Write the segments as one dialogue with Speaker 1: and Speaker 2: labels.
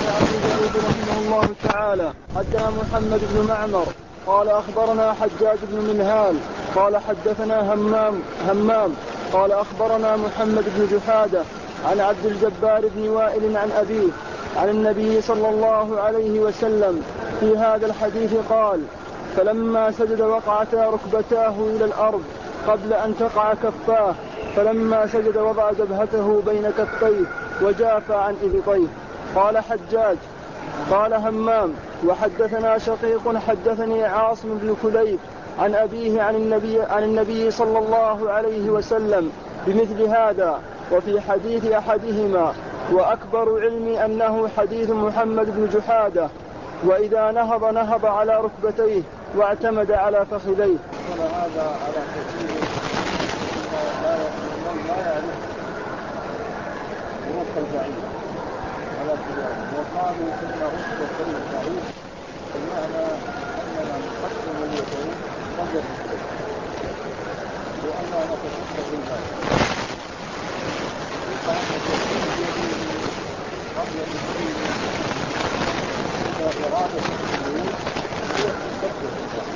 Speaker 1: أبو داود رحمه الله تعالى حدثنا محمد بن معمر قال أخبرنا حجاج بن منهال قال حدثنا همام قال أخبرنا محمد بن جحادة عن عبد الجبار بن وائل عن أبيه عن النبي صلى الله عليه وسلم في هذا الحديث قال: فلما سجد وقعتا ركبتاه إلى الأرض قبل أن تقع كفاه، فلما سجد وضع جبهته بين كفيه وجافى عن إبطيه. قال حجاج قال همام: وحدثنا شقيق حدثني عاصم بن كليب عن أبيه عن النبي صلى الله عليه وسلم بمثل هذا، وفي حديث أحدهما وأكبر علمي أنه حديث محمد بن جحادة، وإذا نهض على ركبتيه واعتمد على فخذيه.
Speaker 2: هذا على كثير من لا يعرف ظروف البعيد على كلام، وقالوا إن ركبتي البعيد بمعنى أننا نقدم اليدين قبل الركبتين وأننا نتشبه بالبعيد، فأن تكون اليدين قبل الركبتين إلى إرادة السجود هي تشبه بالبعيد،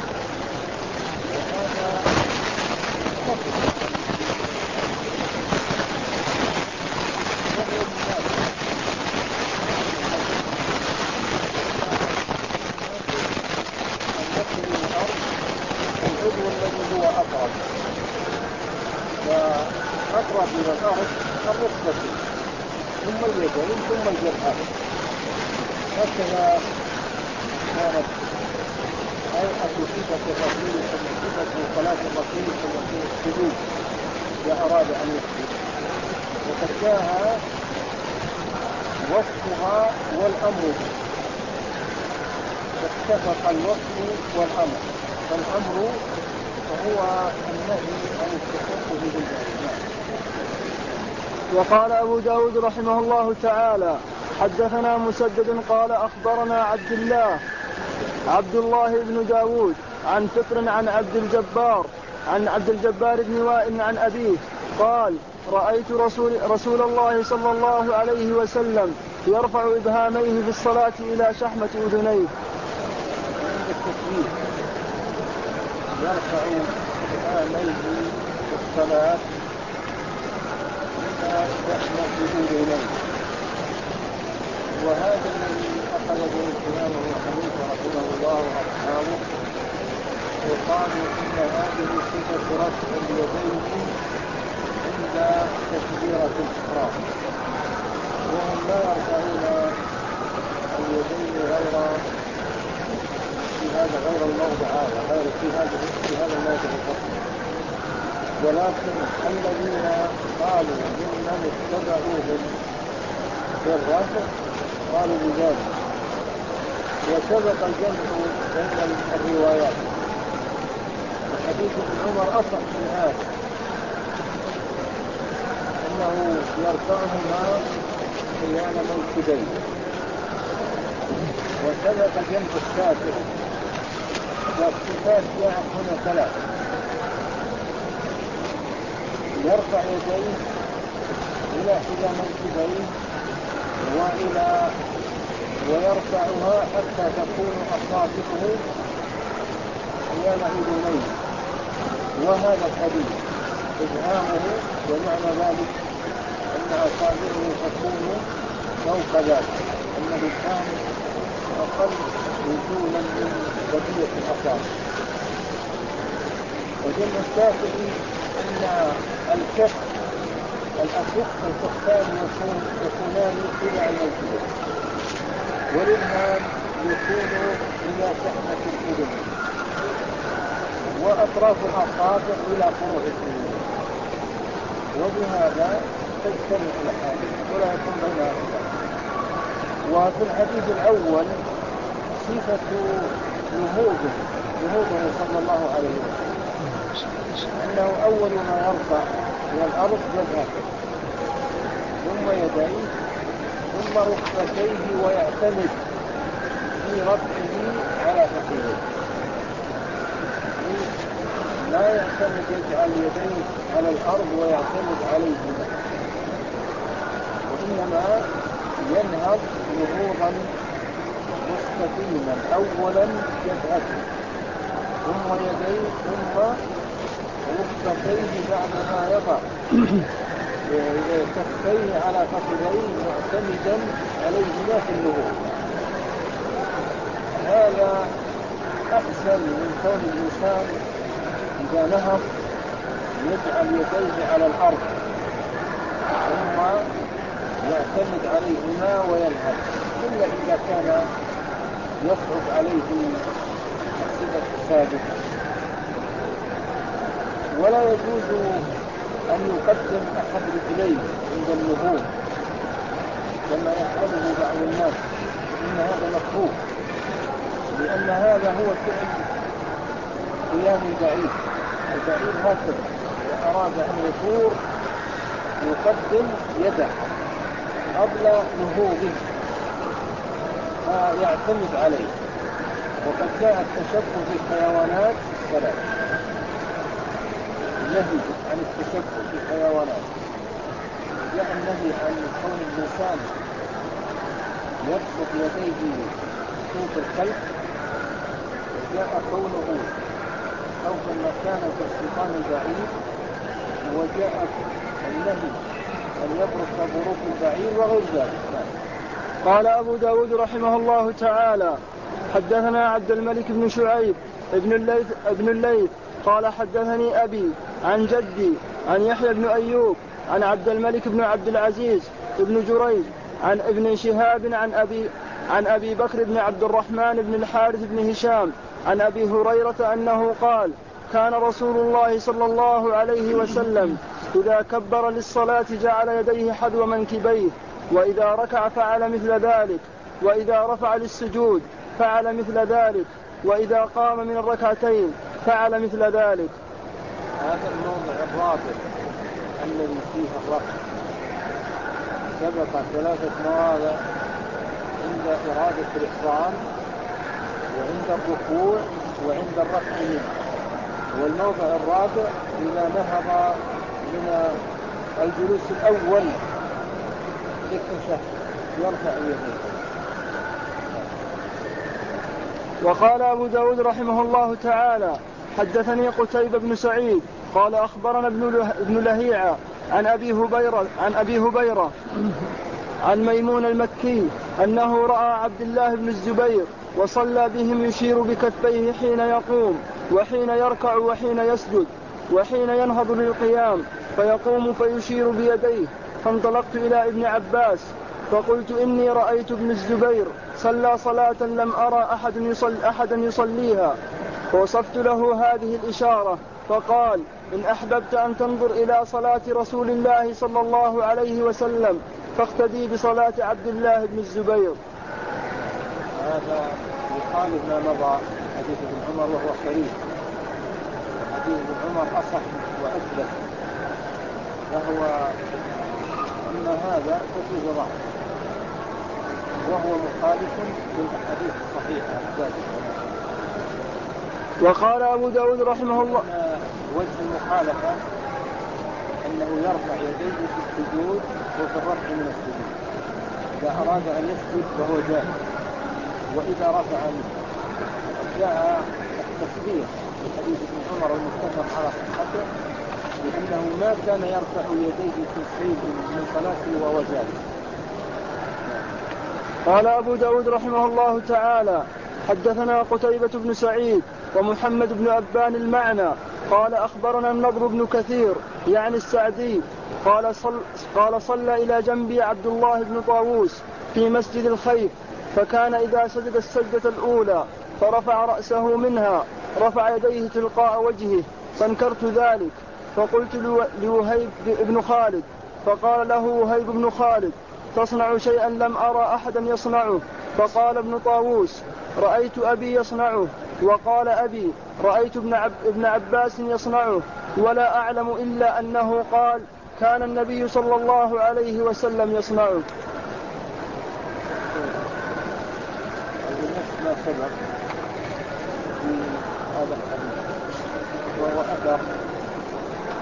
Speaker 2: وهذا مطلق الذي هو أقرب إلى الأرض الركبة ثم اليدين ثم الجبهة. هكذا كانت هيئة صفة الرسول صفة صلاة الرسول صلى الله عليه وسلم السجود إذا أراد أن يسجد، وقد جاء وصفها والأمر اتفق الوصف والأمر، فالأمر هو النهي عن التشبه بالبعيد.
Speaker 1: وقال أبو داود رحمه الله تعالى حدثنا مسدد قال أخبرنا عبد الله بن داود عن فطر عن عبد الجبار بن وائل عن أبيه قال: رأيت رسول الله صلى الله عليه وسلم يرفع إبهاميه في الصلاة إلى شحمة أذنيه.
Speaker 2: يرفع إبهاميه في الصلاة إلى شحمة أذنيه، وهذا الذي أخذ به الإمام أبو حنيفة رحمه الله وأصحابه، وقالوا إن هذه صفة رفع اليدين عند تكبيرة الإحرام، وهم لا يرفعون اليدين غير الموضع هذا، غير في هذا الموضع الفصل، ولكن الذين قالوا ممن اتبعوهم بالرفع قالوا بذلك، وسبق الجمع بين الروايات. حديث ابن عمر أصح من هذا، أنه يرفعهما حيال منكبيه، وسبق جمع السافر، والصفات جاءت هنا ثلاث: يرفع يديه إلى منكبيه ويرفعها حتى تكون أصابعه حيال أذنيه، وهذا الحديث إبهامه ومعنى ذلك أن أصابعه تكون فوق ذلك، أن الإبهام أقل وصولا من بقية الأصابع. وجمع الشافعي أن الكف الكفان يكونان إلى المنكبين، والإبهام يكون إلى شحمة الأذن، وأطراف الأصابع إلى فروع الأذن، وبهذا تجتمع الأحاديث ولا يكون بينها خلاف. وفي الحديث الأول صفة نهوضه صلى الله عليه وسلم، أنه أول ما يرفع إلى الأرض جبهته ثم يديه ثم ركبتيه، ويعتمد في رفعه على فخذيه، لا يعتمد يجعل يديه على الأرض ويعتمد عليهما، وإنما ينهض نهوضا مستقيما، أولا جبهته ثم يديه ثم ركبتيه بعد ما يضع كفيه على فخذيه معتمدا عليهما في النهوض. هذا أحسن من كون الإنسان إذا نهض يجعل يديه على الأرض ثم يعتمد عليهما وينهض، إلا إذا كان يصعب عليه الصفة السابقة. ولا يجوز أن يقدم أحد رجليه عند النهوض كما يفعله بعض الناس، إن هذا مكروه، لأن هذا هو فعل قيام البعير. البعير هكذا إذا أراد أن يثور يقدم يده قبل نهوضه فيعتمد عليه. وقد جاء التشبه بالحيوانات الثلاث، النهي عن التشبه بالحيوانات، جاء النهي عن كون الإنسان يبسط يديه صوت الخلق، وجاء كونه خوفا مكانا كالشيطان البعيد، وجاء النهي أن يبرك بروك البعير وغير ذلك.
Speaker 1: قال أبو داود رحمه الله تعالى: حدثنا عبد الملك بن شعيب ابن الليث قال حدثني أبي عن جدي عن يحيى بن أيوب عن عبد الملك بن عبد العزيز بن جريج عن ابن شهاب عن أبي بكر بن عبد الرحمن بن الحارث بن هشام عن أبي هريرة أنه قال: كان رسول الله صلى الله عليه وسلم إذا كبر للصلاة جعل يديه حذو منكبيه، وإذا ركع فعل مثل ذلك، وإذا رفع للسجود فعل مثل ذلك، وإذا قام من الركعتين فعل مثل ذلك.
Speaker 2: هذا الموضع الرابع الذي فيه الرفع سبق 3 مواضع عند إرادة الإحرام وعند الركوع وعند الرفع منه، والموضع الرابع إذا نهض من الجلوس الأول للتشهد يرفع يديه.
Speaker 1: وقال أبو داود رحمه الله تعالى: حدثني قتيبة بن سعيد قال أخبرنا ابن لهيعة عن أبي هبيرة عن ميمون المكي أنه رأى عبد الله بن الزبير وصلى بهم يشير بكفيه حين يقوم وحين يركع وحين يسجد وحين ينهض للقيام، فيقوم فيشير بيديه. فانطلقت إلى ابن عباس فقلت: إني رأيت ابن الزبير صلى صلاة لم أرى أحدا يصليها، فوصفت له هذه الإشارة، فقال: إن أحببت أن تنظر إلى صلاة رسول الله صلى الله عليه وسلم فاقتدي بصلاة عبد الله بن الزبير.
Speaker 2: هذا يخالف ما مضى حديث ابن عمر وهو صريح، حديث ابن عمر أصح وأثبت، فهو أن هذا فيه ضعف وهو مخالف للأحاديث الصحيحة الثابتة.
Speaker 1: وقال أبو داود رحمه الله:
Speaker 2: وجه المخالفة أنه يرفع يديه في السجود وفي الرفع من السجود إذا أراد أن يسجد وهو جاهز، وإذا رفع منه. جاء التصريح في حديث ابن عمر المتفق على صحته لأنه ما كان يرفع يديه في شيء من صلاته وهو جاهز.
Speaker 1: قال أبو داود رحمه الله تعالى: حدثنا قتيبة بن سعيد ومحمد بن أبان المعنى قال أخبرنا النضر بن كثير يعني السعدي قال صلى إلى جنبي عبد الله بن طاووس في مسجد الخيف، فكان إذا سجد السجدة الأولى فرفع رأسه منها رفع يديه تلقاء وجهه، فانكرت ذلك فقلت لوهيب بن خالد، فقال له وهيب بن خالد: تصنع شيئا لم أرى أحدا يصنعه. فقال ابن طاووس: رأيت أبي يصنعه. وقال أبي: رأيت ابن عباس يصنعه، ولا أعلم إلا أنه قال: كان النبي صلى الله عليه وسلم يصنعه.
Speaker 2: ما سبق في هذا الحديث وهو أثر،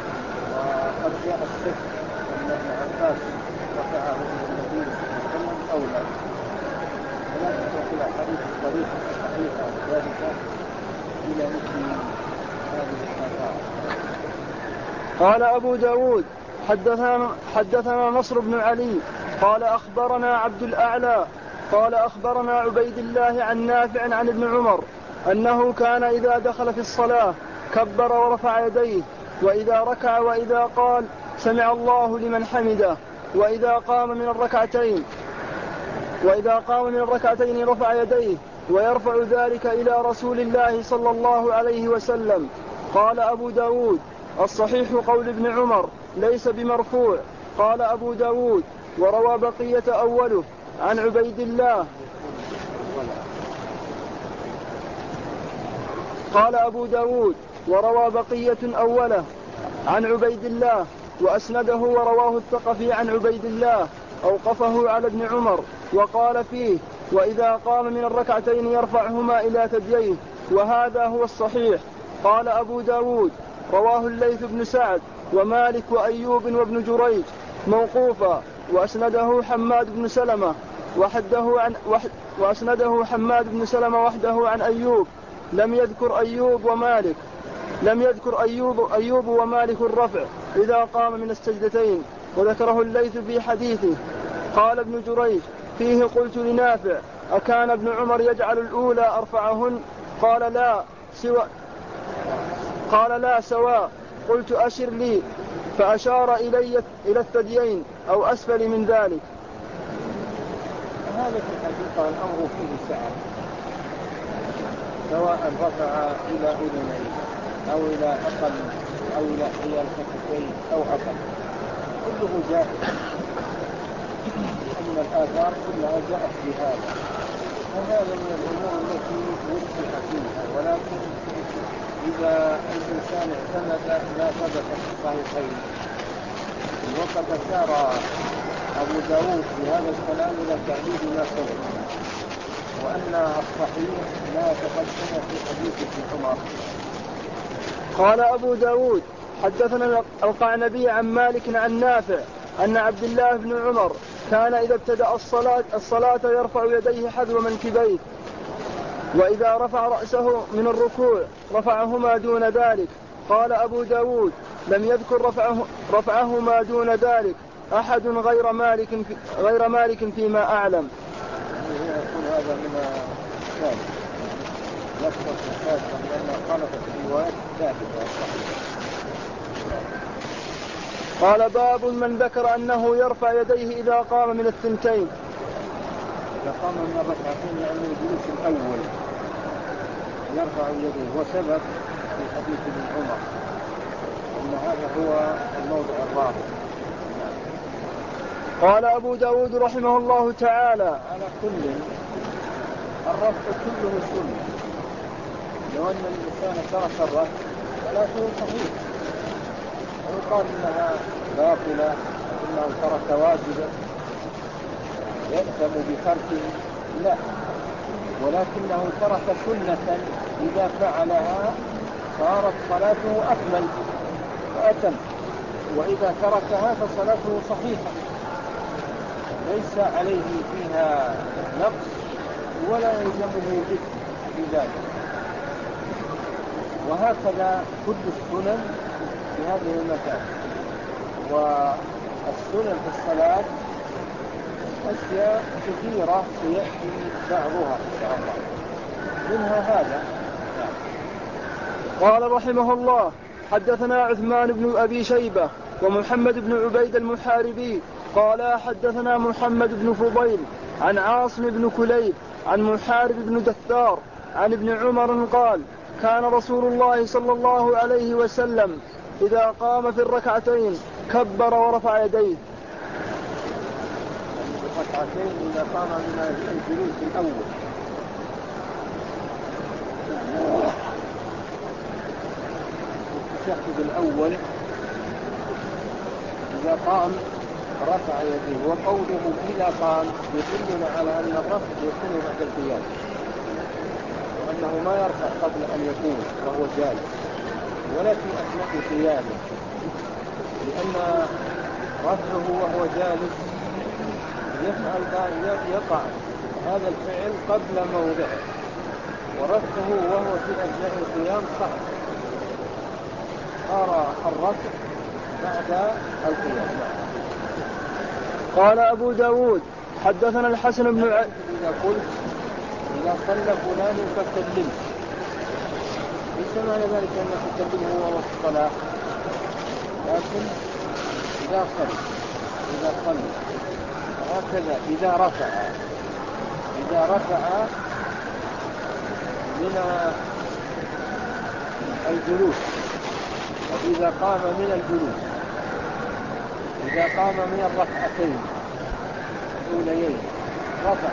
Speaker 2: وقد جاء الشك أن ابن عباس رفعه إلى النبي صلى الله عليه وسلم أولى، ولا تترك الأحاديث الصريحة الصحيحة الثابتة إلى مثل هذه الآثار.
Speaker 1: قال أبو داود حدثنا نصر بن علي قال أخبرنا عبد الأعلى قال أخبرنا عبيد الله عن نافع عن ابن عمر أنه كان إذا دخل في الصلاة كبر ورفع يديه، وإذا ركع وإذا قال سمع الله لمن حمده، وإذا قام من الركعتين رفع يديه، ويرفع ذلك إلى رسول الله صلى الله عليه وسلم. قال أبو داود الصحيح قول ابن عمر ليس بمرفوع. قال أبو داود وروى بقية أوله عن عبيد الله. قال أبو داود وروى بقية أوله عن عبيد الله وأسنده ورواه الثقفي عن عبيد الله أوقفه على ابن عمر وقال فيه وإذا قام من الركعتين يرفعهما إلى ثدييه، وهذا هو الصحيح. قال أبو داود رواه الليث بن سعد ومالك وأيوب وابن جريج موقوفا، وأسنده حماد بن سلمة وحده عن أيوب. لم يذكر أيوب ومالك الرفع إذا قام من السجدتين، وذكره الليث في حديثه. قال ابن جريج فيه قلت لنافع أكان ابن عمر يجعل الأولى أرفعهن؟ قال لا سواء. قلت أشر لي، فأشار إلى الثديين أو أسفل من ذلك.
Speaker 2: هذا في الحقيقة الأمر فيه سعة، سواء رفع إلى أذنين أو إلى أقل أو إلى حيال الكتفين أو أقل، كله جائز، لأن الآثار كلها جاءت بهذا، وهذا من الأمور التي وسع فيها. ولكن إذا الإنسان اعتمد ما ثبت في الصحيحين، وقد أشار أبو داود في هذا الكلام إلى تعديل ما سبق، وأن الصحيح ما تقدم في حديث ابن عمر.
Speaker 1: قال أبو داود حدثنا القعنبي عن مالك عن نافع أن عبد الله بن عمر كان إذا ابتدأ الصلاة يرفع يديه حذو منكبيه، وإذا رفع رأسه من الركوع رفعهما دون ذلك. قال أبو داود لم يذكر رفعهما دون ذلك أحد غير مالك فيما أعلم.
Speaker 2: يكون هذا من ذلك يكثر الحاسم لأنه خالفت الروايات الثابتة.
Speaker 1: قال باب من ذكر أنه يرفع يديه إذا قام من الثنتين.
Speaker 2: إذا قام من الركعتين يعني الجلوس الأول يرفع يديه، وسبب في حديث ابن عمر أن هذا هو الموضع الرابع.
Speaker 1: قال أبو داود رحمه الله تعالى
Speaker 2: على كل الرفع كله سنة، لو أن الإنسان ترك الرفع صلاته صحيح، ويقال إنها باطلة إنه ترك واجبا يأثم بتركه، لا، ولكنه ترك سنة إذا فعلها صارت صلاته أكمل وأتم، وإذا تركها فصلاته صحيحة ليس عليه فيها نقص ولا يلزمه إثم بذلك. وهكذا كل السنن في هذه المكان. والسنن في الصلاة أشياء كثيرة سيأتي بعضها إن شاء الله، منها هذا.
Speaker 1: قال رحمه الله حدثنا عثمان بن أبي شيبة ومحمد بن عبيد المحاربي قال حدثنا محمد بن فضيل عن عاصم بن كليب عن محارب بن دثار عن ابن عمر قال كان رسول الله صلى الله عليه وسلم إذا قام في الركعتين كبر ورفع يديه.
Speaker 2: الركعتين إذا قام من الجلوس الأول التشهد الأول إذا قام رفع يديه، وقوله إذا قام يدلنا على أن الرفع يكون بعد القيام، وأنه ما يرفع قبل أن يقوم وهو جالس ولا في أثناء قيامه، لأن رفعه وهو جالس يقع هذا الفعل قبل موضعه، ورفعه وهو في أثناء القيام صح. أرى الرفع بعد القيام.
Speaker 1: قال أبو داود حدثنا الحسن بن
Speaker 2: إذا قلت إذا صلى فلان فسلم، ليس معنى ذلك أن تسلمه وهو في الصلاة، لكن إذا صلى هكذا إذا رفع من الجلوس، وإذا قام من الجلوس، إذا قام من الركعتين الأوليين رفع.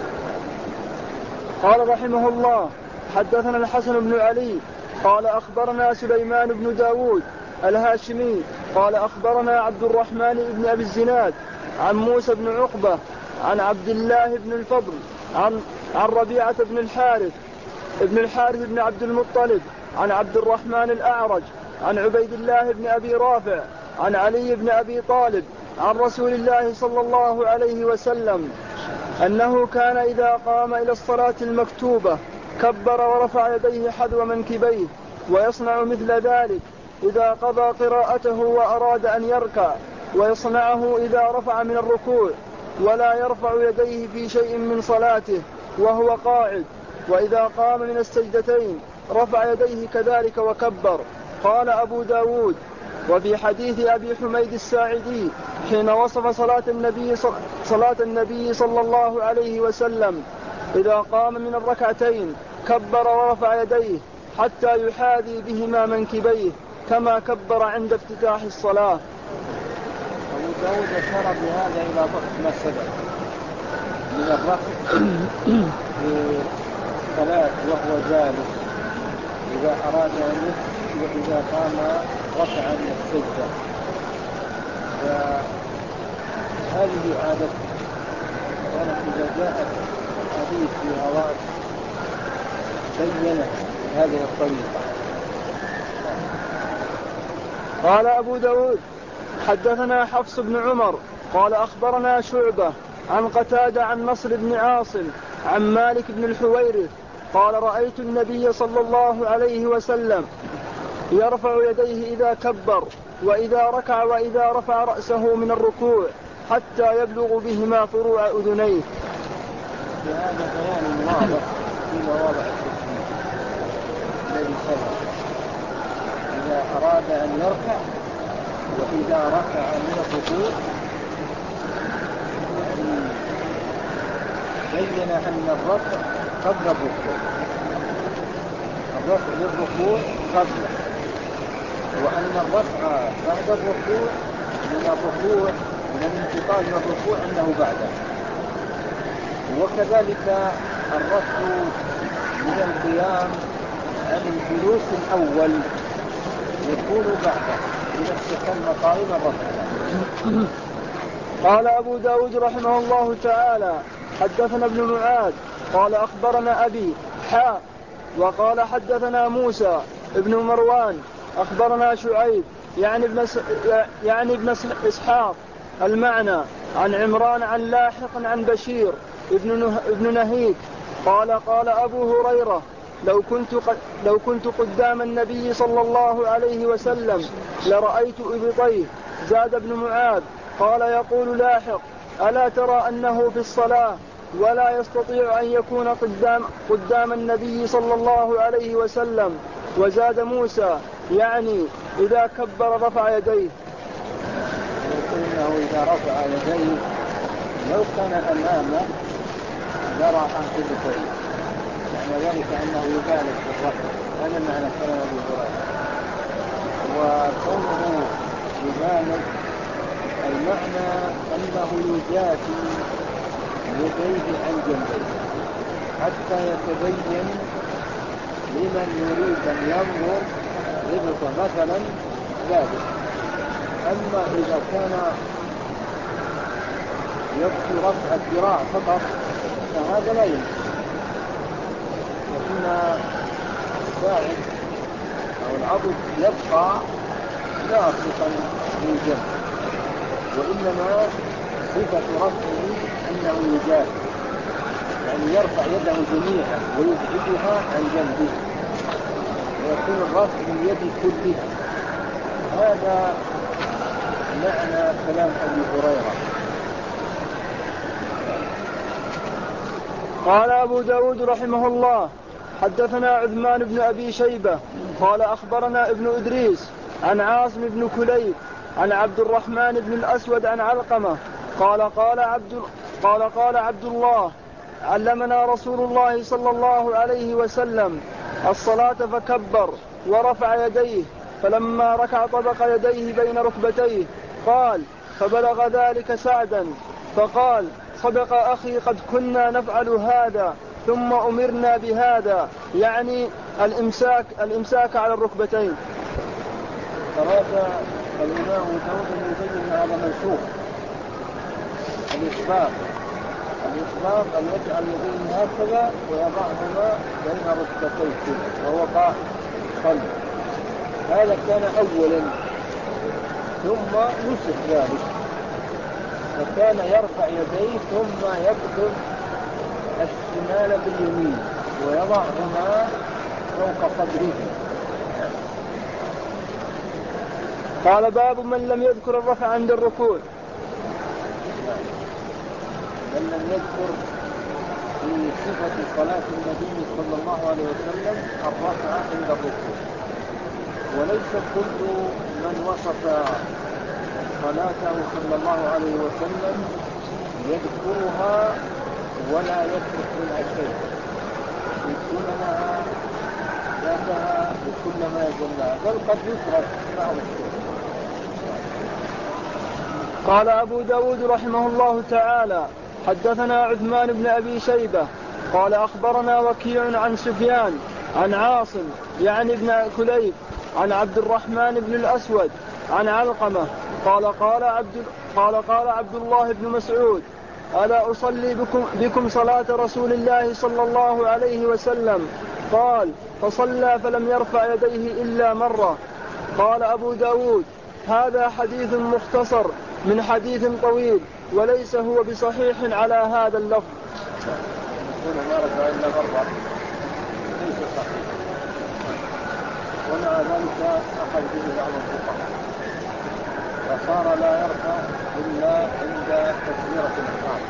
Speaker 1: قال رحمه الله حدثنا الحسن بن علي قال أخبرنا سليمان بن داود الهاشمي قال أخبرنا عبد الرحمن بن أبي الزناد عن موسى بن عقبة عن عبد الله بن الفضل عن ربيعة بن الحارث بن عبد المطلب عن عبد الرحمن الأعرج عن عبيد الله بن أبي رافع عن علي بن أبي طالب عن رسول الله صلى الله عليه وسلم أنه كان إذا قام إلى الصلاة المكتوبة كبر ورفع يديه حذو منكبيه، ويصنع مثل ذلك إذا قضى قراءته وأراد أن يركع، ويصنعه إذا رفع من الركوع، ولا يرفع يديه في شيء من صلاته وهو قاعد، وإذا قام من السجدتين رفع يديه كذلك وكبر. قال أبو داود وفي حديث أبي حميد الساعدي حين وصف صلاة النبي صلى الله عليه وسلم إذا قام من الركعتين كبر ورفع يديه حتى يحاذي بهما منكبيه كما كبر عند افتتاح الصلاة.
Speaker 2: أبو داود أشار بهذا إلى ضبط ما سبق من الرفع في الصلاة وهو جالس إذا أراد أن يسجد، وإذا قام رفع من السجدة، فهذه عادته. كانت إذا جاءت حديث في هواء بينت هذه الطريقة.
Speaker 1: قال أبو داود حدثنا حفص بن عمر قال أخبرنا شعبة عن قتادة عن نصر بن عاصم عن مالك بن الحويرث قال رأيت النبي صلى الله عليه وسلم يرفع يديه إذا كبر وإذا ركع وإذا رفع رأسه من الركوع حتى يبلغ بهما فروع أذنيه.
Speaker 2: هذا بيان واضح في مواضع التسبيح الذي سبق. إذا أراد أن يركع وإذا رفع من الركوع، بين أن الرفع قبل الركوع، الرفع للركوع قبله، وأن الرفع بعد الركوع من الانتقال من الركوع أنه بعده. وكذلك الرفع من القيام عن الجلوس الأول يكون بعده إذا استكمل قائما الرفع.
Speaker 1: قال أبو داود رحمه الله تعالى حدثنا ابن معاذ قال أخبرنا أبي وقال حدثنا موسى ابن مروان أخبرنا شعيب يعني ابن إسحاق المعنى عن عمران عن لاحق عن بشير ابن نهيك قال أبو هريرة لو كنت قدام النبي صلى الله عليه وسلم لرأيت إبطيه. زاد ابن معاذ قال يقول لاحق ألا ترى أنه في الصلاة ولا يستطيع أن يكون قدام النبي صلى الله عليه وسلم. وزاد موسى يعني إذا كبر رفع يديه.
Speaker 2: يقول إذا رفع يديه لو كان أمامه يرى أنه بطيء، يعني ذلك أنه يبالغ في الرفع. هذا معنى كلام أبي هريرة. وكونه يبالغ المعنى أنه يجافي يديه عن جنبيه حتى يتبين لمن يريد أن ينظر ربطه مثلا ذلك. أما إذا كان يكفي رفع الذراع فقط فهذا لا يمكن، فإن الساعد أو العضد يبقى لاصقا للجنب، وإنما صفة رفعه أنه يجاهد، يعني يرفع يده جميعا ويبعدها عن جنبه ويكون الرفع باليد كلها. هذا معنى كلام أبي هريرة.
Speaker 1: قال أبو داود رحمه الله حدثنا عثمان بن أبي شيبة قال أخبرنا ابن إدريس عن عاصم بن كليب عن عبد الرحمن بن الأسود عن علقمة قال عبد الله علمنا رسول الله صلى الله عليه وسلم الصلاة فكبر ورفع يديه، فلما ركع طبق يديه بين ركبتيه. قال فبلغ ذلك سعدا فقال صدق أخي قد كنا نفعل هذا ثم أمرنا بهذا، يعني الإمساك على الركبتين.
Speaker 2: أراد الإمام داود أن يبين هذا منسوخ. الإسباق أن يجعل يديه هكذا ويضعهما بين ركبتيه وهو قائم صلى. هذا كان أولا ثم نسخ ذلك، فكان يرفع يديه ثم يقبض الشمال باليمين ويضعهما فوق صدره.
Speaker 1: قال باب من لم يذكر الرفع عند الركوع.
Speaker 2: من لم يذكر في صفة صلاة النبي صلى الله عليه وسلم الرفع عند الركوع، وليس كل من وصف صلاته صلى الله عليه وسلم يذكرها ولا يترك منها شيء، يكون لها ذاتها بكل ما يجمعها، بل قد يترك بعض الشيء.
Speaker 1: قال أبو داود رحمه الله تعالى حدثنا عثمان بن أبي شيبة قال أخبرنا وكيع عن سفيان عن عاصم يعني ابن كليب عن عبد الرحمن بن الأسود عن علقمة قال عبد الله بن مسعود ألا أصلي بكم صلاة رسول الله صلى الله عليه وسلم؟ قال فصلى فلم يرفع يديه إلا مرة. قال أبو داود هذا حديث مختصر من حديث طويل وليس هو بصحيح على هذا اللفظ.
Speaker 2: يقول ما رفع إلا مرة ليس صحيح، ومع ذلك أخذ به بعض الفقهاء فصار لا يرفع إلا عند تكبيرة الإحرام.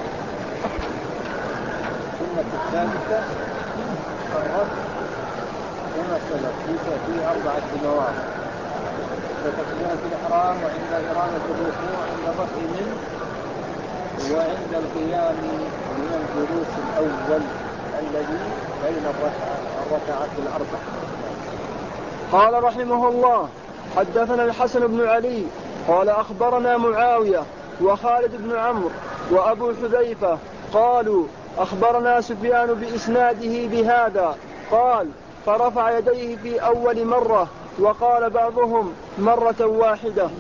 Speaker 2: السنة الثالثة الرفع كما سلف في 4 مواضع: عند تكبيرة الإحرام، وعند إرادة الركوع، عند الرفع منه، وعند القيام من الجلوس الأول الذي بين الركعات الأربع.
Speaker 1: قال رحمه الله حدثنا الحسن بن علي قال أخبرنا معاوية وخالد بن عمرو وأبو حذيفة قالوا أخبرنا سفيان بإسناده بهذا قال فرفع يديه في أول مرة، وقال بعضهم مرة واحدة.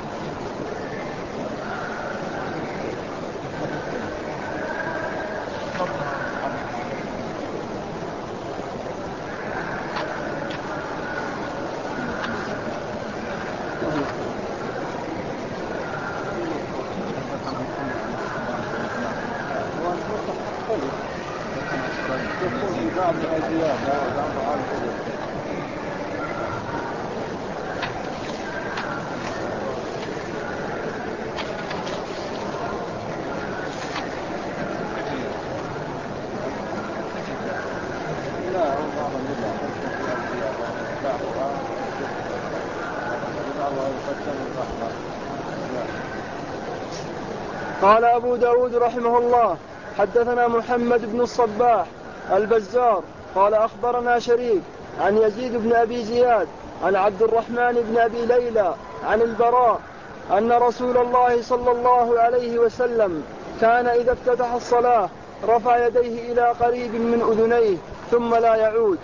Speaker 1: قال أبو داود رحمه الله حدثنا محمد بن الصباح البزار قال أخبرنا شريك عن يزيد بن أبي زياد عن عبد الرحمن بن أبي ليلى عن البراء أن رسول الله صلى الله عليه وسلم كان إذا افتتح الصلاة رفع يديه إلى قريب من أذنيه ثم لا يعود.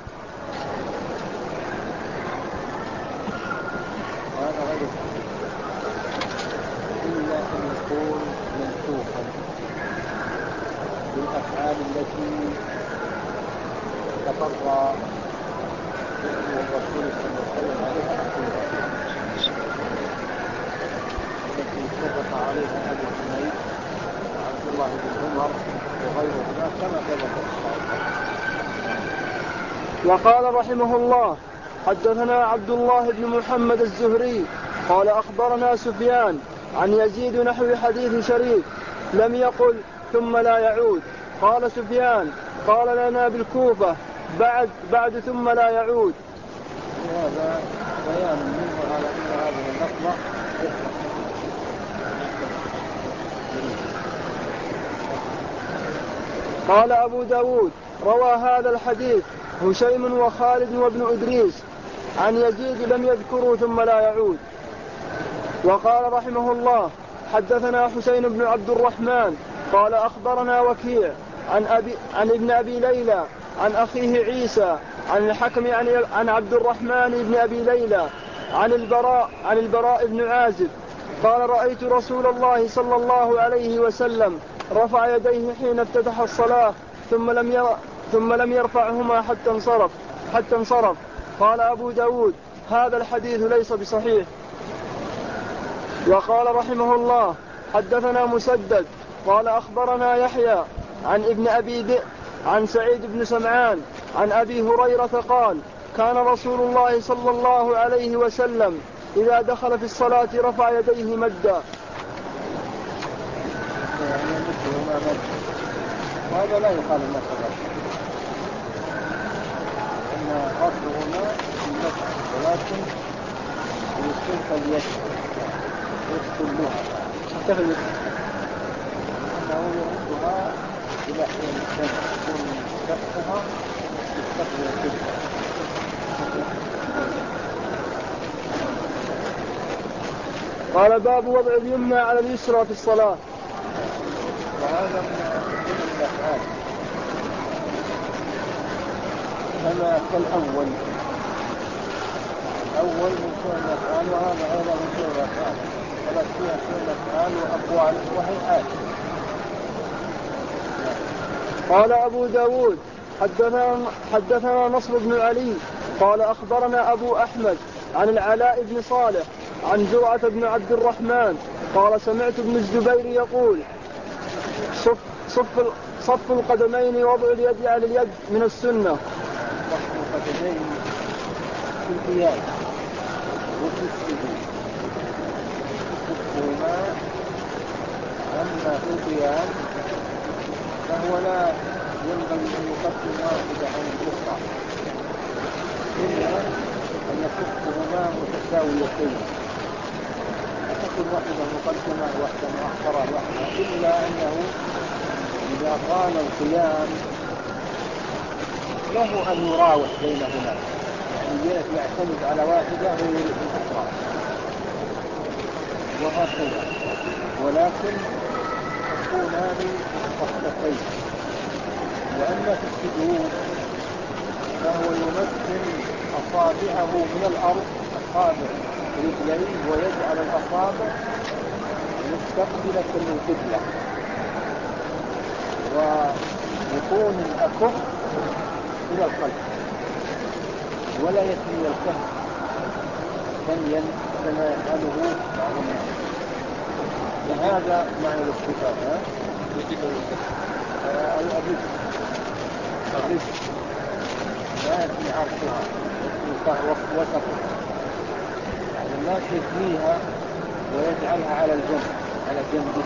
Speaker 2: إلا أن يكون منسوخا بالأفعال التي تفرع الرسول صلى الله عليه وسلم عليها أخيرا، التي اتفق عليها أبو حميد عبد الله بن عمر وغيرهما كما ثبت.
Speaker 1: وقال رحمه الله حدثنا عبد الله بن محمد الزهري قال أخبرنا سفيان عن يزيد نحو حديث شريك لم يقل ثم لا يعود. قال سفيان قال لنا بالكوفة بعد ثم لا يعود.
Speaker 2: هذا بيان منه على أن هذه اللفظة
Speaker 1: قال أبو داود روى هذا الحديث هشيم وخالد وابن إدريس عن يزيد لم يذكروا ثم لا يعود. وقال رحمه الله حدثنا حسين بن عبد الرحمن قال أخبرنا وكيع عن ابن أبي ليلى عن أخيه عيسى عن الحكم عن عبد الرحمن بن أبي ليلى عن البراء بن عازب قال رأيت رسول الله صلى الله عليه وسلم رفع يديه حين افتتح الصلاة ثم لم يرفعهما حتى انصرف. قال أبو داود هذا الحديث ليس بصحيح. وقال رحمه الله حدثنا مسدد قال أخبرنا يحيى عن ابن أبي ذئب عن سعيد بن سمعان عن أبي هريرة قال كان رسول الله صلى الله عليه وسلم إذا دخل في الصلاة رفع يديه مدا.
Speaker 2: وهذا لا يقال مثلا أن رفعهما في المسجد ولكن يستلقى اليد يستلقها أنه يردها إلى حين الشمس يكون كفها يستقبل القبلة.
Speaker 1: قال باب وضع اليمنى على اليسرى في الصلاة.
Speaker 2: وهذا من الأفعال كما كالأول من سوء الأفعال وهذا أيضا من سوء الأفعال ولكن فيها سوء الأفعال وأقوال وهيئات.
Speaker 1: قال أبو داود حدثنا نصر بن علي قال أخبرنا أبو أحمد عن العلاء بن صالح عن زرعة بن عبد الرحمن قال سمعت ابن الزبير يقول صف القدمين وضع اليد على اليد من السنة.
Speaker 2: صف القدمين في القيام وفي السجود صفهما، أما في القيام فهو لا ينبغي أن يقدم واحدة عن الأخرى إلا أن يصفهما متساويتين، تكون واحدة مقدمة واحدة مؤخرة واحدة، إلا أنه إذا طال القيام له أن يراوح بينهما، يعني يعتمد على واحدة ويريد الأخرى وهكذا، ولكن تكونان صفتين. وأما في السجود فهو يمكن أصابعه من الأرض، أصابع رجليه، ويجعل الأصابع مستقبلة للقبلة، ويكون الأكف إلى الخلف ولا يثني الكف ثنيا كما يفعله بعض الناس. وهذا معنى الاستفاء الرجل لا يثني عرضها وسطها، يعني الناس يثنيها ويجعلها على الجنب على جنبه،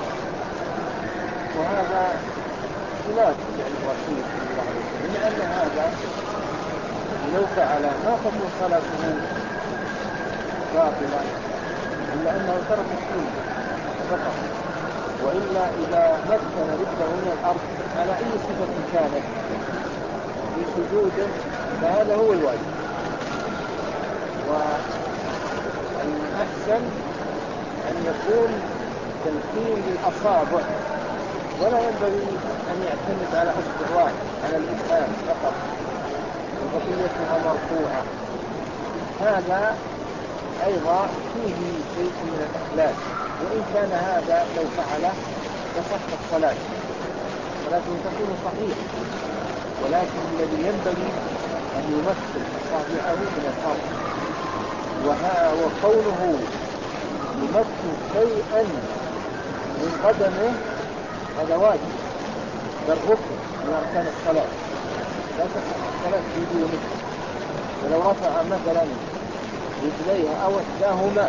Speaker 2: وهذا خلاف يعني الرسول صلى الله عليه وسلم، لأن هذا لو فعل ما تكون صلاته باطلة إلا أنه ترك السنة فقط، وإلا إذا مكن رجله من الأرض على أي صفة كانت في سجوده فهذا هو الواجب. والأحسن أن يكون تمكين للأصابع، ولا ينبغي أن يعتمد على أصبع واحد على الإبهام فقط وبقيتها مرفوعة، هذا أيضا فيه شيء من الإخلال، وإن كان هذا لو فعله تصح الصلاة ولكن تكون صحيح، ولكن الذي ينبغي أن يمثل أصابعه من الأرض، وكونه يمثل شيئا من قدمه هذا واجب، بل ركن من أركان الصلاة، لا تصح الصلاة بدونه. ولو رفع مثلا رجليها أو إحداهما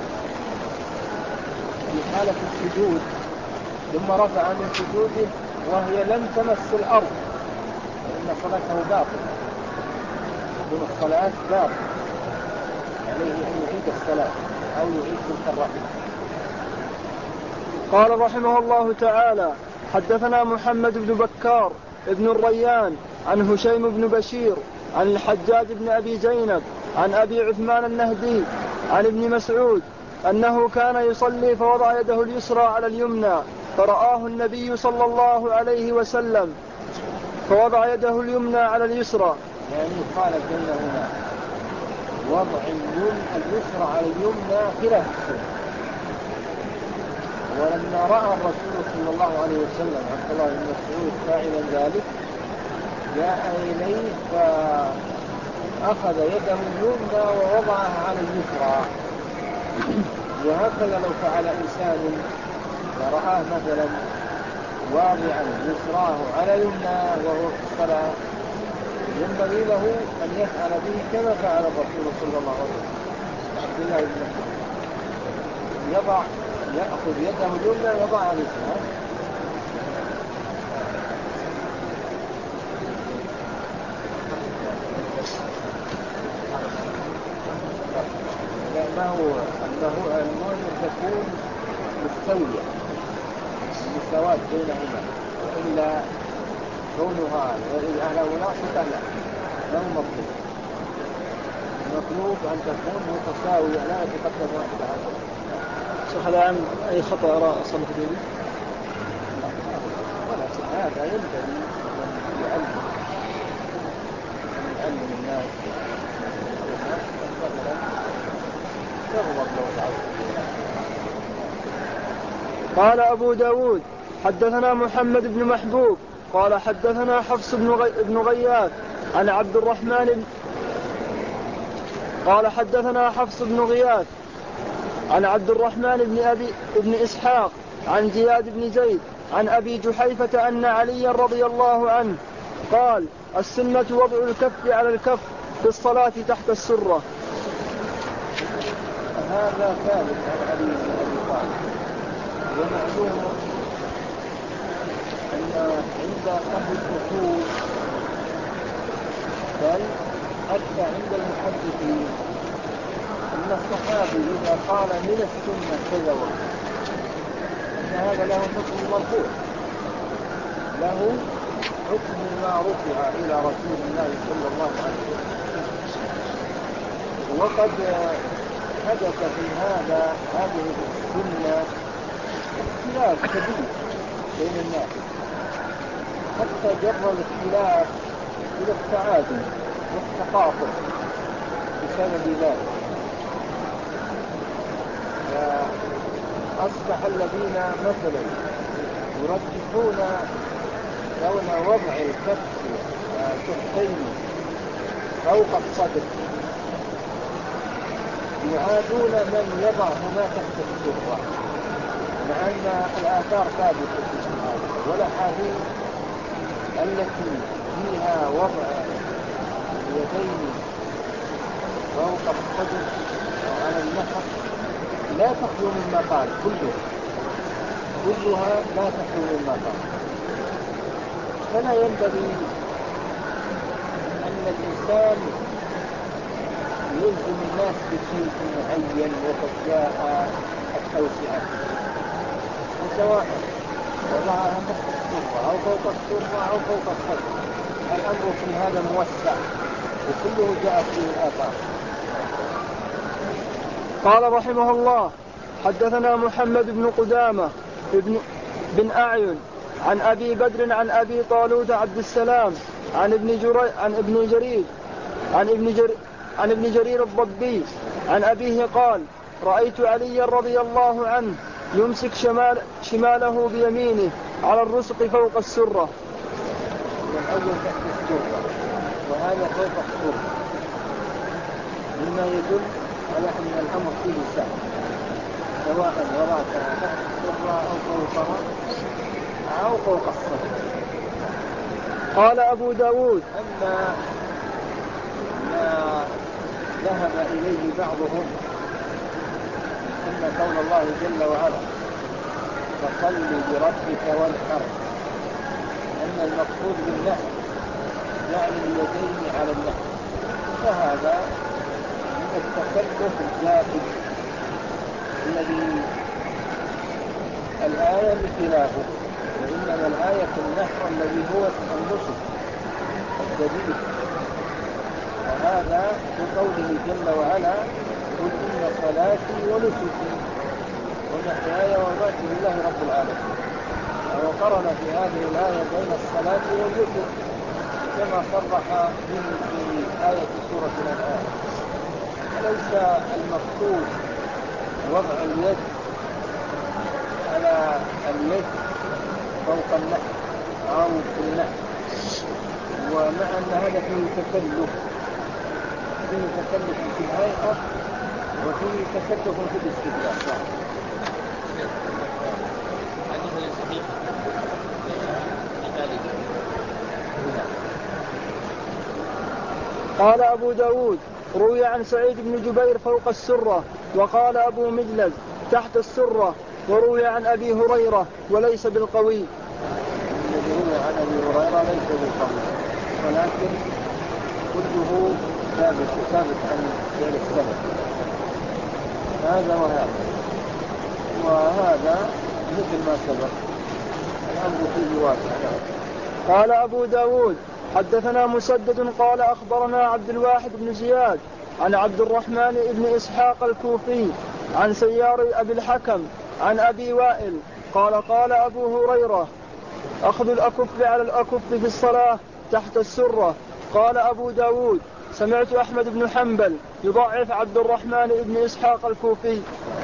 Speaker 2: في حالة السجود ثم رفع من سجوده وهي لم تمس الأرض فإن صلاته باطلة، تكون الصلاة باطلة، عليه أن يعيد الصلاة أو يعيد تلك الركعة.
Speaker 1: قال رحمه الله تعالى: حدثنا محمد بن بكار ابن الريان عن هشيم بن بشير عن الحجاج بن أبي زينب عن أبي عثمان النهدي عن ابن مسعود أنه كان يصلي فوضع يده اليسرى على اليمنى فرآه النبي صلى الله عليه وسلم فوضع يده اليمنى على اليسرى.
Speaker 2: يعني قال بأنهما وضع اليسرى على اليمنى خلاف السنة. ولما رأى الرسول صلى الله عليه وسلم عبد الله بن مسعود فاعلا ذلك جاء إليه فأخذ يده اليمنى ووضعها على اليسرى. وهكذا لو فعل إنسان ورآه مثلا واضعا يسراه على اليمنى وهو في الصلاة ينبغي له أن يفعل به كما فعل الرسول صلى الله عليه وسلم. عبد الله بن مسعود يأخذ يده اليمنى ويضعها على اليسرى. أنه المهم تكون مستوية، المساواة بينهما، وإلا كونها على مناصفة لا مطلوب. المطلوب أن تكون متساوية لا يتقدم واحد على الآخر.
Speaker 1: صح الآن أي خطأ أرى صلى فيه؟
Speaker 2: ولا هذا ينبغي أن يعلم الناس تغضب لو تعود.
Speaker 1: قال أبو داود: حدثنا محمد بن محبوب قال حدثنا حفص بن غياث عن عبد الرحمن قال حدثنا حفص بن غياث عن عبد الرحمن بن إسحاق عن زياد بن زيد عن أبي جحيفة أن علي رضي الله عنه قال: السنة وضع الكف على الكف في الصلاة تحت السرة.
Speaker 2: هذا ثابت عن علي بن أبي طالب. ومعلوم أن عند أهل الأصول بل حتى عند المحدثين أن الصحابي إذا قال من السنة كذا وكذا أن هذا له حكم مرفوع، له حكم ما رفع إلى رسول الله صلى الله عليه وسلم. وقد حدث في هذه السنة اختلاف كبير بين الناس، حتى جر الاختلاف إلى التعادل والتقاطع بسبب ذلك. أصبح الذين مثلا يرجحون كون وضع الكفين فوق الصدر يعادون من يضعهما تحت السرة، مع أن الآثار ثابتة في هذا، والأحاديث التي فيها وضع اليدين فوق الصدر أو على النفق لا تخلو مما قال، كلها لا تخلو مما قال. فلا ينبغي أن الإنسان يلزم الناس بشيء معين وقد جاء التوسعة، وسواء وضعها تحت السرة أو فوق السرة أو فوق الصدر، الأمر في هذا موسع وكله جاء فيه الآثار.
Speaker 1: قال رحمه الله: حدثنا محمد بن قدامة بن أعين عن أبي بدر عن أبي طالوت عبد السلام عن ابن جرير الضبي عن أبيه قال: رأيت علي رضي الله عنه يمسك شماله بيمينه على الرسق فوق السرة.
Speaker 2: الأول تحت السرة وهذا فوق السرة، مما يدل على أن الأمر فيه سهل، سواء وضعتها تحت السرة أو فوقها أو فوق الصدر.
Speaker 1: قال أبو داود
Speaker 2: أما ما ذهب إليه بعضهم أن قول الله جل وعلا فصل لربك وانحر أن المقصود بالنحر يعني اليدين على النحر، فهذا من التكلف الزائد الذي الآية بخلافه، وإنما الآية النحر الذي هو النسك الجديد. وهذا بقوله جل وعلا قل إن صلاتي ونسكي ومحياي ومماتي لله رب العالمين، وقرن في هذه الآية بين الصلاة والنسك كما صرح به في آية سورة الأنعام. وليس المقصود وضع اليد على اليد فوق النحر أو في النحر، ومع أن هذا فيه تكلف في الهيئة وفيه تكلف في الاستدلال.
Speaker 1: قال أبو داود روي عن سعيد بن جبير فوق السرة، وقال أبو مجلد تحت السرة، وروي عن أبي هريرة وليس بالقوي.
Speaker 2: الذي روي عن أبي هريرة ليس بالقوي، ولكن كله ثابت عن غير السبب، هذا وهذا مثل ما سبق، الأمر فيه واسع.
Speaker 1: قال أبو داود حدثنا مسدد قال أخبرنا عبد الواحد بن زياد عن عبد الرحمن بن إسحاق الكوفي عن سيار أبي الحكم عن أبي وائل قال أبو هريرة أخذ الأكف على الأكف في الصلاة تحت السرة. قال أبو داود سمعت أحمد بن حنبل يضعف عبد الرحمن بن إسحاق الكوفي.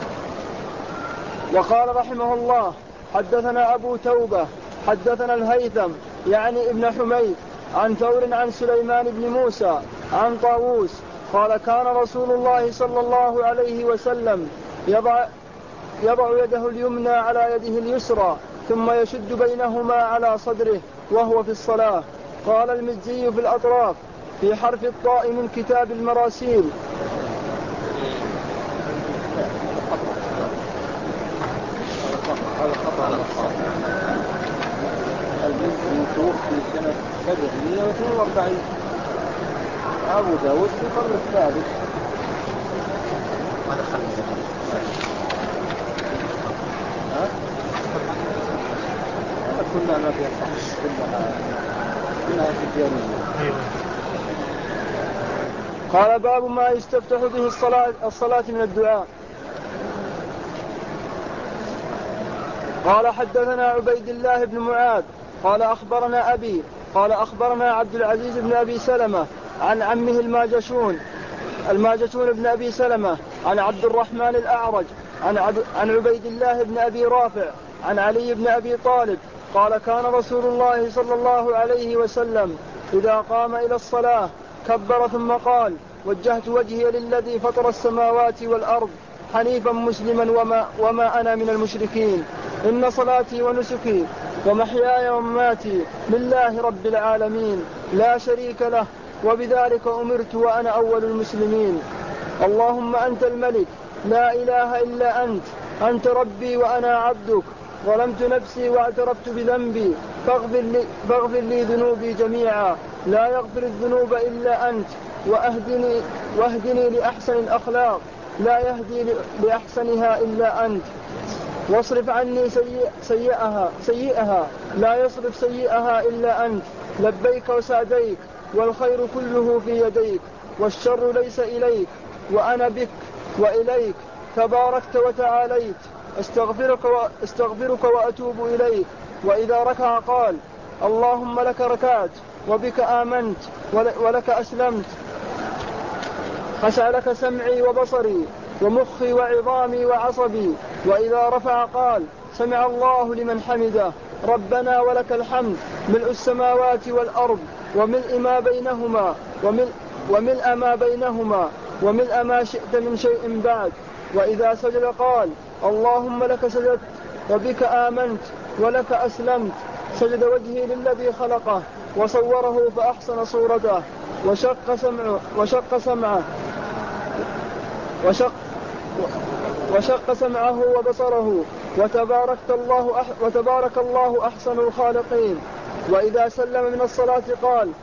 Speaker 1: وقال رحمه الله حدثنا أبو توبة حدثنا الهيثم يعني ابن حميد عن ثور عن سليمان بن موسى عن طاووس قال كان رسول الله صلى الله عليه وسلم يضع يده اليمنى على يده اليسرى ثم يشد بينهما على صدره وهو في الصلاة. قال المزي في الأطراف في حرف الطاء من كتاب المراسيل.
Speaker 2: المزي توفي سنة 742، أبو داود في القرن الثالث.
Speaker 3: هذا خلف
Speaker 2: كلها ما فيها صح، كلها تجارية.
Speaker 1: قال باب ما يستفتح به الصلاة من الدعاء. قال حدثنا عبيد الله بن معاذ قال أخبرنا أبي قال أخبرنا عبد العزيز بن أبي سلمة عن عمه الماجشون بن أبي سلمة عن عبد الرحمن الأعرج عن عبيد الله بن أبي رافع عن علي بن أبي طالب قال كان رسول الله صلى الله عليه وسلم إذا قام إلى الصلاة كبر ثم قال وجهت وجهي للذي فطر السماوات والأرض حنيفا مسلما وما أنا من المشركين إن صلاتي ونسكي ومحياي ومماتي لله رب العالمين لا شريك له وبذلك أمرت وأنا أول المسلمين. اللهم أنت الملك لا إله إلا أنت ربي وأنا عبدك ظلمت نفسي واعترفت بذنبي فاغفر لي ذنوبي جميعا لا يغفر الذنوب إلا أنت واهدني لأحسن الأخلاق لا يهدي لأحسنها إلا أنت واصرف عني سيئها لا يصرف سيئها إلا أنت لبيك وسعديك والخير كله في يديك والشر ليس وأنا بك وإليك تباركت وتعاليت استغفرك وأتوب إليك. وإذا ركع قال اللهم لك ركعت وبك آمنت ولك أسلمت خشع لك سمعي وبصري ومخي وعظامي وعصبي. وإذا رفع قال سمع الله لمن حمده ربنا ولك الحمد ملء السماوات والأرض وملء ما بينهما وملء ما شئت من شيء بعد. وإذا سجد قال اللهم لك سجدت وبك آمنت ولك أسلمت. سجد وجهي للذي خلقه وصوره فأحسن صورته وشق سمعه وبصره وتبارك الله أحسن الخالقين. وإذا سلم من الصلاة قال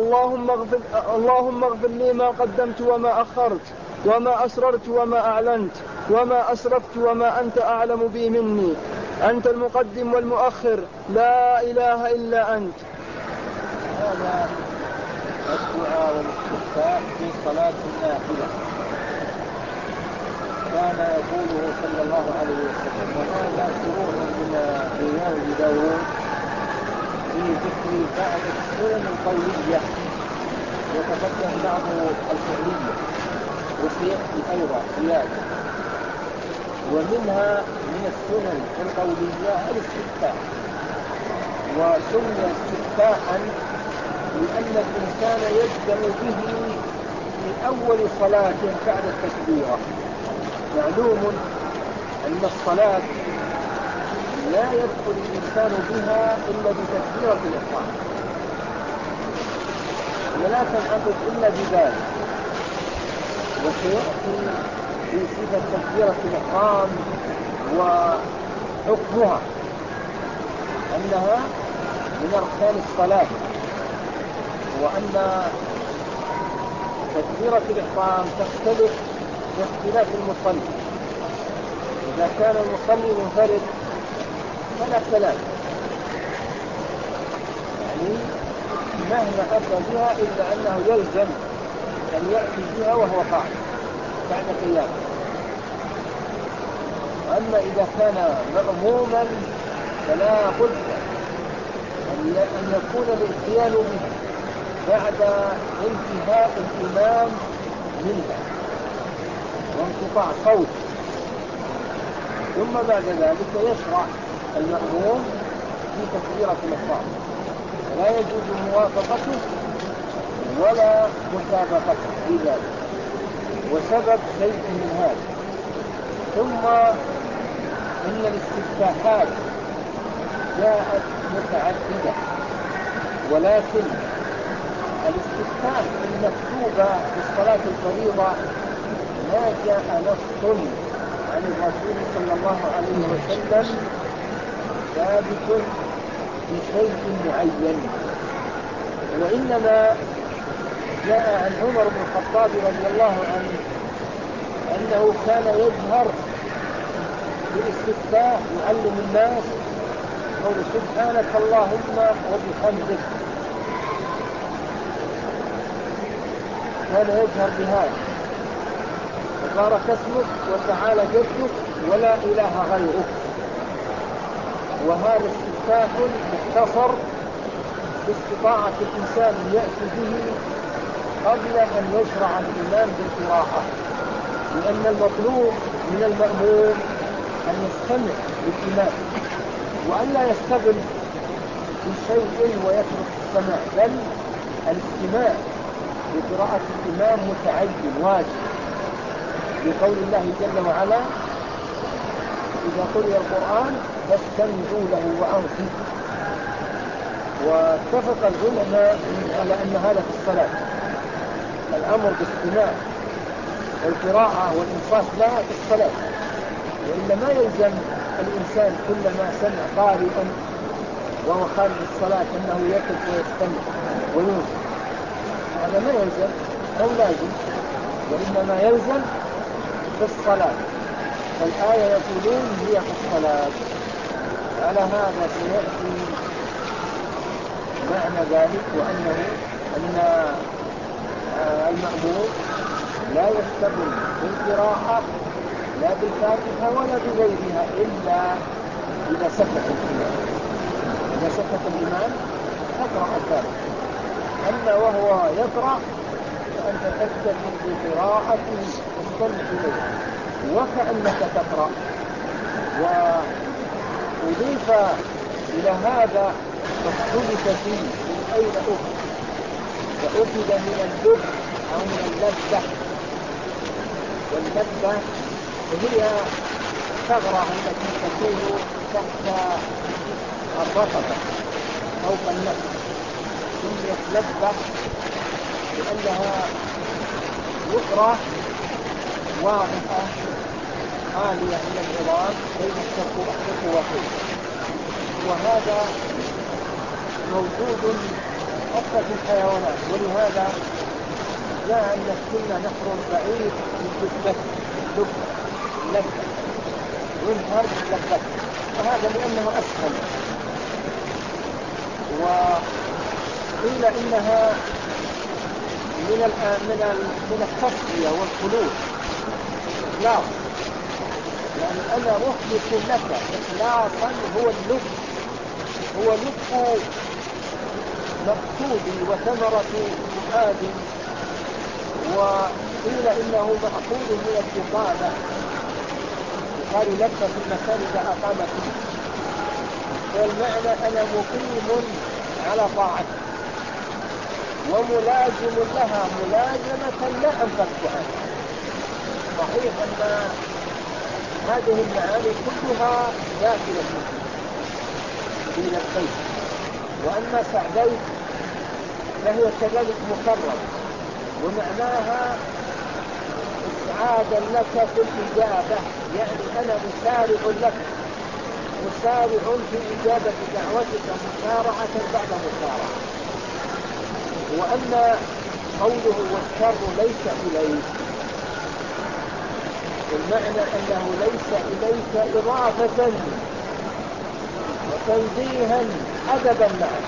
Speaker 1: اللهم اغفر لي ما قدمت وما أخرت وما أسررت وما أعلنت وما أسرفت وما أنت أعلم بي مني. أنت المقدم والمؤخر لا إله إلا أنت.
Speaker 2: هذا الدعاء والاستفتاح في صلاة النافلة كان يقوله صلى الله عليه وسلم. وهذا شروع من رواية أبي داود في ذكر بعض السنن القولية يتقدم بعض الفعلية وسيأتي أيضا زيادة. ومنها من السنن القولية الاستفتاح، وسمي استفتاحا لأن الإنسان يبدأ به في أول صلاة بعد التكبيرة. معلوم أن الصلاة لا يدخل الإنسان بها إلا بتكبيرة الإحرام، ولا تنعقد إلا بذلك. وسيأتي في صفة تكبيرة الإحرام وحكمها أنها من أركان الصلاة، وأن تكبيرة الإحرام تختلف باختلاف المصلي. إذا كان المصلي منفرد فلا كلام، يعني مهما أتى بها إلا أنه يلزم أن يأتي بها وهو قاعد بعد قيامه. أما إذا كان مأموما فلا بد أن يكون الاتيان به بعد انتهاء الإمام منها وانقطاع صوت، ثم بعد ذلك يشرع المأموم في تكبيرة الإحرام. لا يجوز موافقته ولا مسابقته في ذلك، وسبب شيء من هذا. ثم إن الاستفتاحات جاءت متعددة، ولكن الاستفتاح المكتوبة في الصلاة الفريضة ما جاء نص عن الرسول صلى الله عليه وسلم ثابت بشيء معين، وإنما جاء عن عمر بن الخطاب رضي الله عنه أنه كان يجهر بالاستفتاح يعلم الناس قول سبحانك اللهم وبحمدك، كان يجهر بهذا تبارك اسمك وتعالى جدك ولا إله غيرك. وهذا استفتاح مختصر باستطاعة الإنسان يأتي به قبل أن يشرع الإمام بالقراءة، لأن المطلوب من المأموم أن يستمع للإمام وأن لا يستغل بشيء ويترك السماع، بل الاستماع لقراءة الإمام متعين واجب، لقول الله جل وعلا إذا قرئ القرآن فاستمعوا له وأنصتوا. واتفق العلماء على أن هذا في الصلاة الأمر باستماع والقراءة والإنصات لا في الصلاة، وإلا ما يلزم الإنسان كلما سمع قارئا وهو خارج الصلاة أنه يقف ويستمع وينصت، هذا ما يلزم أو لازم، وإنما يلزم في الصلاة. فالآية يقولون هي في الصلاة. على هذا سيأتي معنى ذلك، وأن المأمور لا يستقل بالقراءة لا بالفاتحة ولا بغيرها إلا إذا سكت الإمام. إذا سكت الإمام أقرأ الفاتحة، أما وهو يقرأ فأنت تكتفي بقراءته واستمع إليه وكأنك تقرأ. وأضيف إلى هذا فاختلف فيه من أين أخذ، فأخذ من اللب أو من اللذة. واللذة هي الثغرة التي تكون تحت الرقبة فوق النفس سميت لبة لأنها يسرى واضحة عالية من العظام بين الشق وحيد، وهذا موجود حتى في الحيوانات. ولهذا جاء أن السنة نحر البعير من لبة ينهر لبة، وهذا لأنه أسهل. وقيل إنها من التصفية والخلود إخلاص، يعني أنا أخلص لك إخلاصا. هو اللب مقصودي وثمرة جهادي، وقيل إنه مأخوذ من الإقامة، قال لك في المكان إذا أقام فيه، والمعنى أنا مقيم على طاعته وملازم لها ملازمة لا أنفقت عنها. صحيح أن هذه المعاني كلها داخلة في لبيك، وأما سعديك فهي كذلك مكرر، ومعناها إسعادا لك في الإجابة، يعني أنا مسارع لك، مسارع في إجابة دعوتك مسارعة بعد مسارعة. وأما قوله والشر ليس إليك، المعنى أنه ليس إليك إضافة وتنزيها أدبا معه،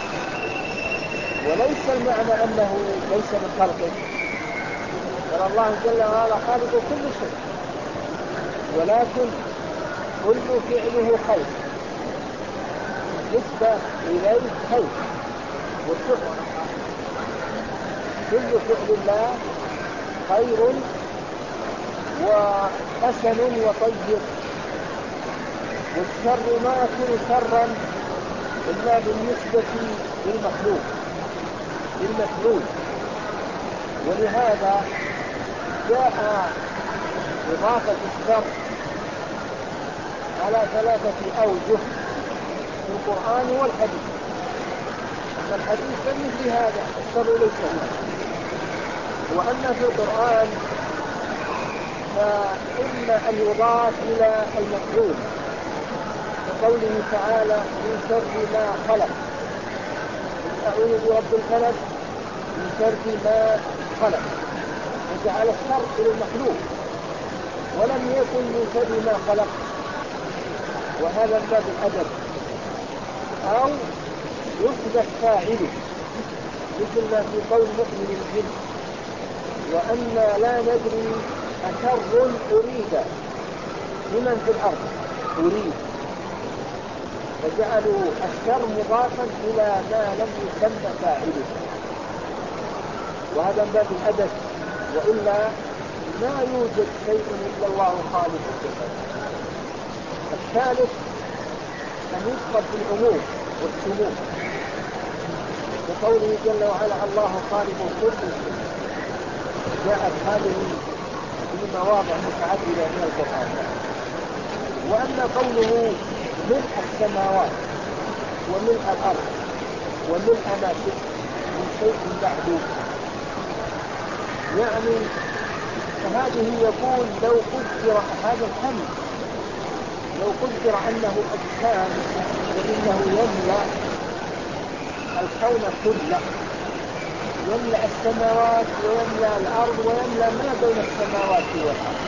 Speaker 2: وليس المعنى أنه ليس من خلقه، بل الله جل وعلا خالق كل شيء، ولكن كل فعله خير، نسبة إليه خير وشكر. كل فعل الله خير وحسن وطيب، والشر ما يكون شرا إلا بالنسبة للمفعول. ولهذا جاء إضافة الشر على 3 أوجه في القرآن والحديث. أما الحديث فمثل هذا الشر ليس هنا، وأما في القرآن فإما أن يضاف إلى المفعول كقوله تعالى من شر ما خلق، أعوذ برب الفلق من شر ما خلق، وجعل الشر إلى المخلوق ولم يكن من شر ما خلق، وهذا من باب الأدب. أو يحدث فاعله مثل ما في قول مؤمن الجن وأنا لا ندري أشر أريد بمن في الأرض أريد، فجعلوا الشر مضافا إلى ما لم يسمى فاعله، وهذا من باب الأدب، وإلا لا يوجد شيء إلا الله خالق الجبل. الثالث أن يدخل في العموم والشمول، وقوله جل وعلا الله خالق كل شيء، جاءت هذه في مواضع متعددة من القرآن. وأما قوله ملء السماوات وملء الأرض وملء ما شئت من شيء بعد، يعني فهذه يقول لو قدر هذا الحمد، لو قدر أنه أجسام فإنه يملأ الكون كله، يملأ السماوات ويملأ الأرض ويملأ ما بين السماوات والأرض.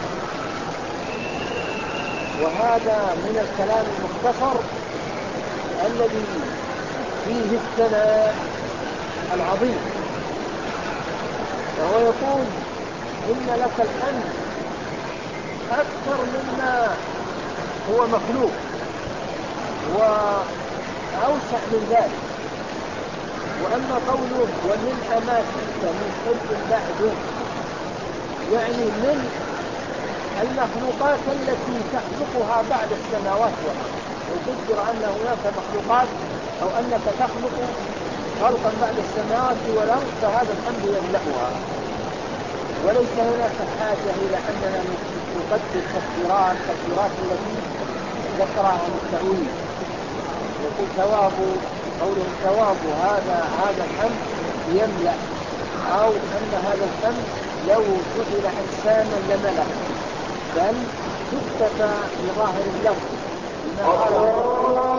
Speaker 2: وهذا من الكلام المختصر الذي فيه الثناء العظيم، وهو يقول إن لك الحمد أكثر مما هو مخلوق وأوسع من ذلك. وأما قوله ومن ما شئت من شيء بعد، يعني من المخلوقات التي تخلقها بعد السماوات والأرض. لو قدر أن هناك مخلوقات أو أنك تخلق خلقا بعد السماوات والأرض فهذا الحمد يملأها، وليس هناك حاجة إلى أننا نقدر تفسيرات التي ذكرها عن التأويل، يقول ثواب قوله ثواب هذا الحمد يملأ، أو أن هذا الحمد لو جعل أجساما لملأ، بل تكتفى بظاهر اللفظ لما قال